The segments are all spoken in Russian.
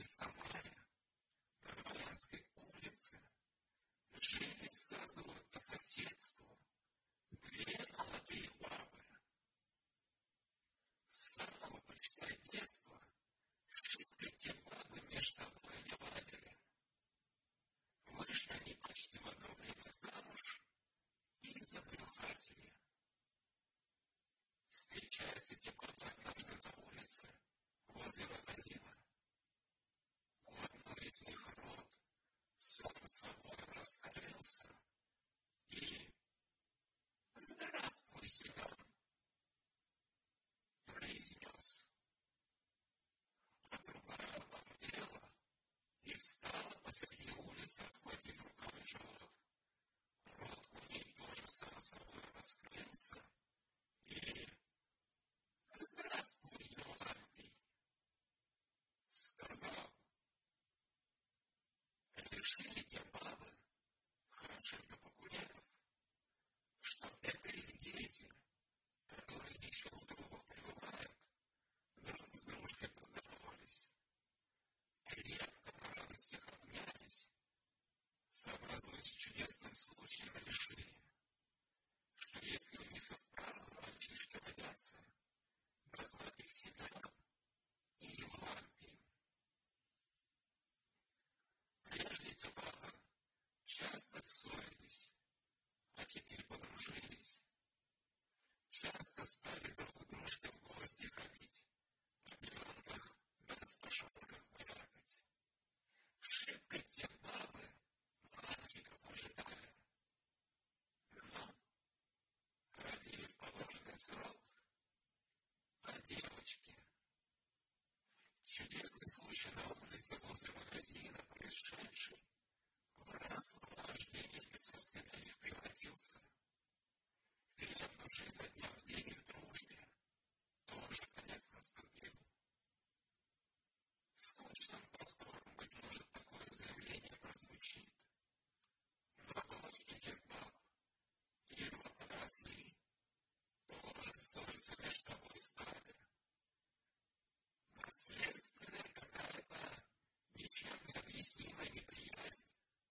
городе Самаре, на Дворянской улице, жили, сказывают, по соседству две молодые бабы. С самого почти детства шибко те бабы меж собой не ладили. Вышли они почти в одно время замуж и забрюхатили. Встречаются те бабы однажды на улице, возле магазина. У одной из них рот сам собой раскрылся и «Здравствуй, Семен!» произнес. А другая обомлела и встала посреди улицы, обхватив руками живот. Рот у ней тоже сам собой раскрылся и «Здравствуй, Евлампий!» сказал. Решили те бабы, хорошенько покурев, что это их дети, которые еще в трубах пребывают, друг с дружкой поздоровались, крепко на радостях обнялись, сообразуясь с чудесным случаем, решили, что если у них и вправду мальчишки родятся, назвать их Семеном и Евлампием. Прежде эти бабы часто ссорились, а теперь подружились. Часто стали друг к дружке в гости ходить, о пеленках да на спашонках брякать. Шибко те бабы мальчиков ожидали. Но родили в положенный срок, а девочки. Чудесный случай на улице возле магазина, происшедший, в раз в рождение бесовской для них превратился. Крепнувший изо дня в день их дружбе, тоже конец наступил. Скучным повтором, быть может, такое заявление прозвучит. Но дочки тех баб, едва подросли, тоже ссориться между собой стали. Наследственная какая-то ничем не объяснимая неприязнь.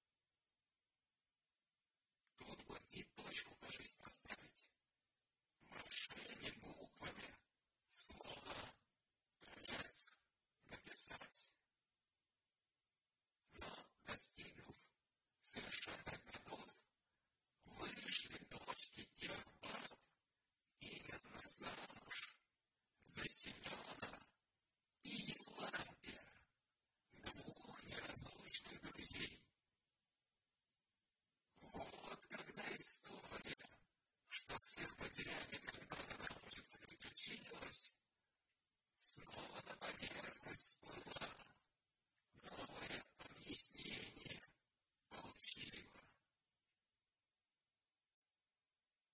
Тут бы и точку, кажись, поставить. Большими буквами слово «конец» написать. Но, достигнув совершенных годов, вышли дочки тех баб именно замуж за Семена и Евлампия, двух неразлучных друзей. Вот когда история, что с их матерями когда-то на улице приключилась, снова на поверхность всплыла.